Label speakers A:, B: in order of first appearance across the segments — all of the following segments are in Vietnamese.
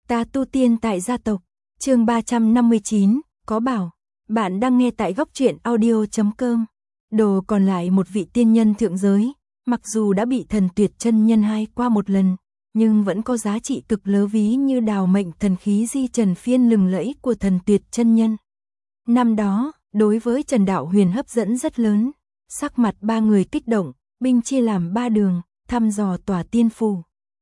A: Ta tu tiên tại gia tộc, chương 359, có bảo, bạn đang nghe tại góc truyện audio.com. Đồ còn lại một vị tiên nhân thượng giới, mặc dù đã bị thần tuyệt chân nhân hai qua một lần, nhưng vẫn có giá trị cực lớ ví như đào mệnh thần khí di trần phiên lừng lẫy của thần tuyệt chân nhân. Năm đó, đối với Trần Đạo Huyền hấp dẫn rất lớn, sắc mặt ba người kích động, binh chia làm ba đường, thăm dò tòa tiên phủ.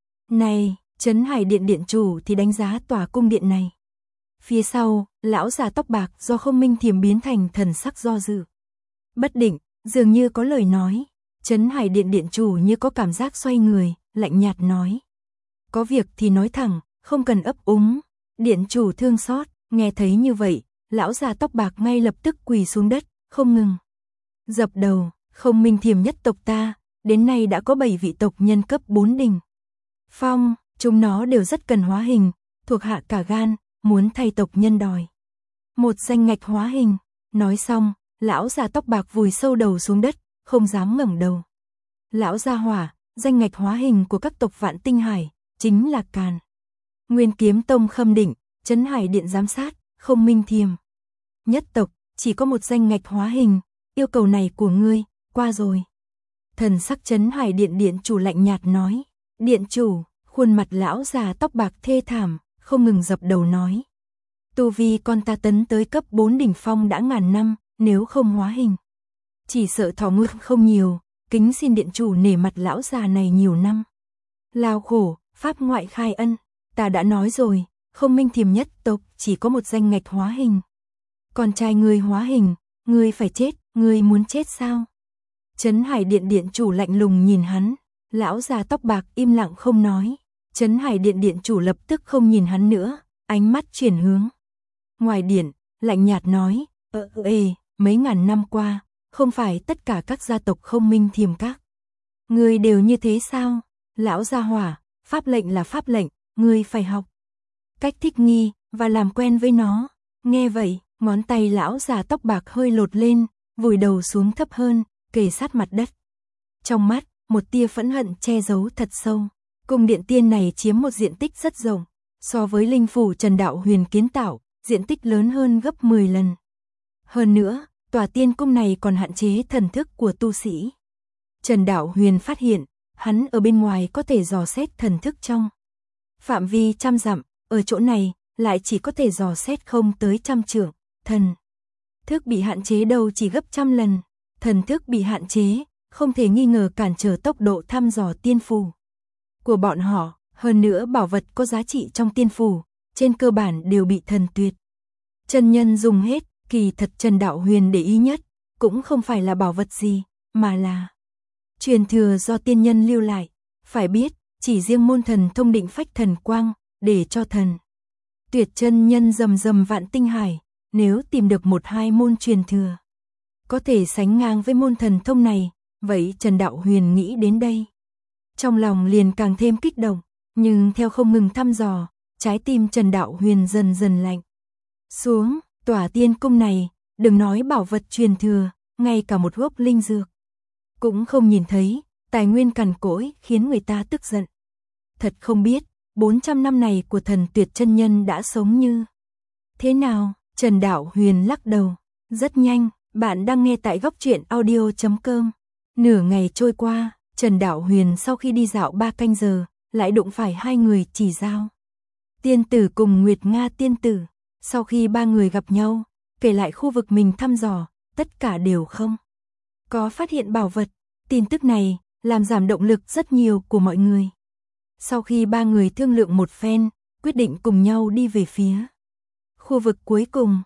A: Này, Trấn Hải Điện điện chủ thì đánh giá tòa cung điện này. Phía sau, lão già tóc bạc do Không Minh Thiềm biến thành thần sắc do dự. Bất định, dường như có lời nói, Trấn Hải Điện điện chủ như có cảm giác xoay người, lạnh nhạt nói. Có việc thì nói thẳng, không cần ấp úng. Điện chủ thương xót, nghe thấy như vậy, lão già tóc bạc ngay lập tức quỳ xuống đất, không ngừng dập đầu. Không Minh Thiềm nhất tộc ta, đến nay đã có 7 vị tộc nhân cấp 4 đỉnh phong, chúng nó đều rất cần hóa hình, thuộc hạ cả gan, muốn thay tộc nhân đòi một danh ngạch hóa hình. Nói xong, lão già tóc bạc vùi sâu đầu xuống đất, không dám ngẩng đầu. Lão gia hỏa, danh ngạch hóa hình của các tộc Vạn Tinh Hải chính là Càn Nguyên Kiếm Tông Khâm Định, Trấn Hải Điện giám sát, Không Minh Thiềm nhất tộc chỉ có một danh ngạch hóa hình, yêu cầu này của ngươi qua rồi. Thần sắc Trấn Hải Điện điện chủ lạnh nhạt nói. Điện chủ, khuôn mặt lão già tóc bạc thê thảm, không ngừng dập đầu nói. Tu vi con ta tấn tới cấp 4 đỉnh phong đã ngàn năm, nếu không hóa hình, chỉ sợ thọ nguyên không nhiều, kính xin điện chủ nể mặt lão già này nhiều năm lao khổ, pháp ngoại khai ân. Ta đã nói rồi, Không Minh Thiềm nhất tộc chỉ có một danh ngạch hóa hình. Con trai ngươi hóa hình, ngươi phải chết, ngươi muốn chết sao? Trấn Hải Điện điện chủ lạnh lùng nhìn hắn, lão già tóc bạc im lặng không nói. Trấn Hải Điện điện chủ lập tức không nhìn hắn nữa, ánh mắt chuyển hướng ngoài điện, lạnh nhạt nói, mấy ngàn năm qua, không phải tất cả các gia tộc Không Minh Thiềm các ngươi đều như thế sao? Lão gia hỏa, pháp lệnh là pháp lệnh, ngươi phải học cách thích nghi và làm quen với nó. Nghe vậy, ngón tay lão già tóc bạc hơi lột lên, vùi đầu xuống thấp hơn, kề sát mặt đất. Trong mắt, một tia phẫn hận che giấu thật sâu. Cung điện tiên này chiếm một diện tích rất rộng, so với linh phủ Trần Đạo Huyền kiến tạo, diện tích lớn hơn gấp 10 lần. Hơn nữa, tòa tiên cung này còn hạn chế thần thức của tu sĩ. Trần Đạo Huyền phát hiện, hắn ở bên ngoài có thể dò xét thần thức trong phạm vi trăm dặm, ở chỗ này lại chỉ có thể dò xét không tới trăm trượng. Thần thức bị hạn chế đâu chỉ gấp trăm lần. Thần thức bị hạn chế, không thể nghi ngờ cản trở tốc độ thăm dò tiên phủ của bọn họ. Hơn nữa bảo vật có giá trị trong tiên phủ, trên cơ bản đều bị thần tuyệt chân nhân dùng hết. Kỳ thật Trần Đạo Huyền để ý nhất, cũng không phải là bảo vật gì, mà là truyền thừa do tiên nhân lưu lại. Phải biết, chỉ riêng môn thần thông định phách thần quang, để cho thần tuyệt chân nhân rầm rầm Vạn Tinh Hải, nếu tìm được một hai môn truyền thừa có thể sánh ngang với môn thần thông này, vậy Trần Đạo Huyền nghĩ đến đây, trong lòng liền càng thêm kích động. Nhưng theo không ngừng thăm dò, trái tim Trần Đạo Huyền dần dần lạnh xuống. Tòa tiên cung này, đừng nói bảo vật truyền thừa, ngay cả một gốc linh dược cũng không nhìn thấy, tài nguyên cằn cỗi khiến người ta tức giận. Thật không biết, 400 năm này của thần tuyệt chân nhân đã sống như thế nào? Trần Đạo Huyền lắc đầu. Rất nhanh, bạn đang nghe tại góc truyện audio.com. Nửa ngày trôi qua, Trần Đạo Huyền sau khi đi dạo 3 canh giờ, lại đụng phải hai người Chỉ Giao tiên tử cùng Nguyệt Nga tiên tử. Sau khi ba người gặp nhau, kể lại khu vực mình thăm dò, tất cả đều không có phát hiện bảo vật. Tin tức này làm giảm động lực rất nhiều của mọi người. Sau khi ba người thương lượng một phen, quyết định cùng nhau đi về phía khu vực cuối cùng.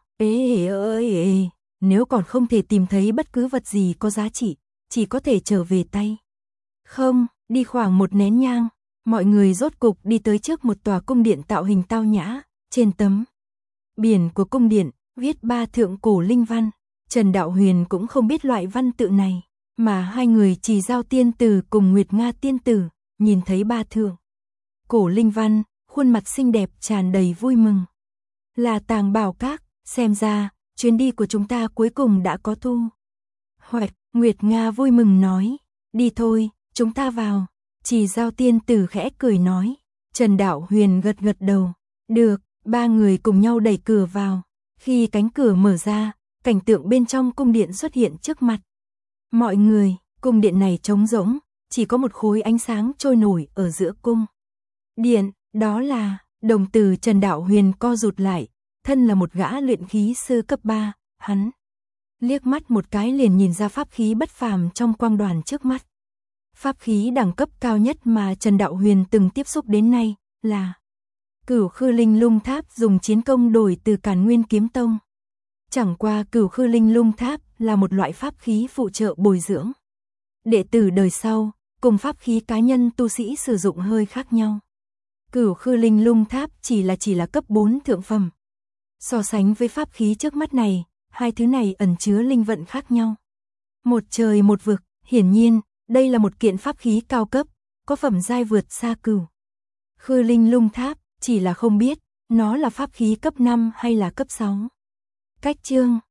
A: Nếu còn không thể tìm thấy bất cứ vật gì có giá trị, chỉ có thể trở về tay không. Đi khoảng một nén nhang, mọi người rốt cục đi tới trước một tòa cung điện tạo hình tao nhã. Trên tấm biển của cung điện viết 3 thượng cổ linh văn. Trần Đạo Huyền cũng không biết loại văn tự này, mà hai người Chỉ Giao tiên tử cùng Nguyệt Nga tiên tử nhìn thấy 3 thượng cổ linh văn, khuôn mặt xinh đẹp tràn đầy vui mừng. Là Tàng Bảo Các, xem ra chuyến đi của chúng ta cuối cùng đã có thu hoạch. Nguyệt Nga vui mừng nói. Đi thôi, chúng ta vào. Chỉ Giao tiên tử khẽ cười nói. Trần Đạo Huyền gật gật đầu. Được, ba người cùng nhau đẩy cửa vào. Khi cánh cửa mở ra, cảnh tượng bên trong cung điện xuất hiện trước mặt. Mọi người, cung điện này trống rỗng, chỉ có một khối ánh sáng trôi nổi ở giữa cung điện, đó là đồng tử Trần Đạo Huyền co rụt lại, thân là một gã luyện khí sư cấp 3, hắn liếc mắt một cái liền nhìn ra pháp khí bất phàm trong quang đoàn trước mắt. Pháp khí đẳng cấp cao nhất mà Trần Đạo Huyền từng tiếp xúc đến nay là Cửu Khư Linh Lung Tháp, dùng chiến công đổi từ Càn Nguyên Kiếm Tông. Chẳng qua Cửu Khư Linh Lung Tháp là một loại pháp khí phụ trợ bồi dưỡng đệ tử đời sau, cùng pháp khí cá nhân tu sĩ sử dụng hơi khác nhau. Cửu Khư Linh Lung Tháp chỉ là cấp 4 thượng phẩm. So sánh với pháp khí trước mắt này, hai thứ này ẩn chứa linh vận khác nhau. Một trời một vực, hiển nhiên, đây là một kiện pháp khí cao cấp, có phẩm giai vượt xa Cửu Khư Linh Lung Tháp, chỉ là không biết nó là pháp khí cấp 5 hay là cấp 6. Cách chương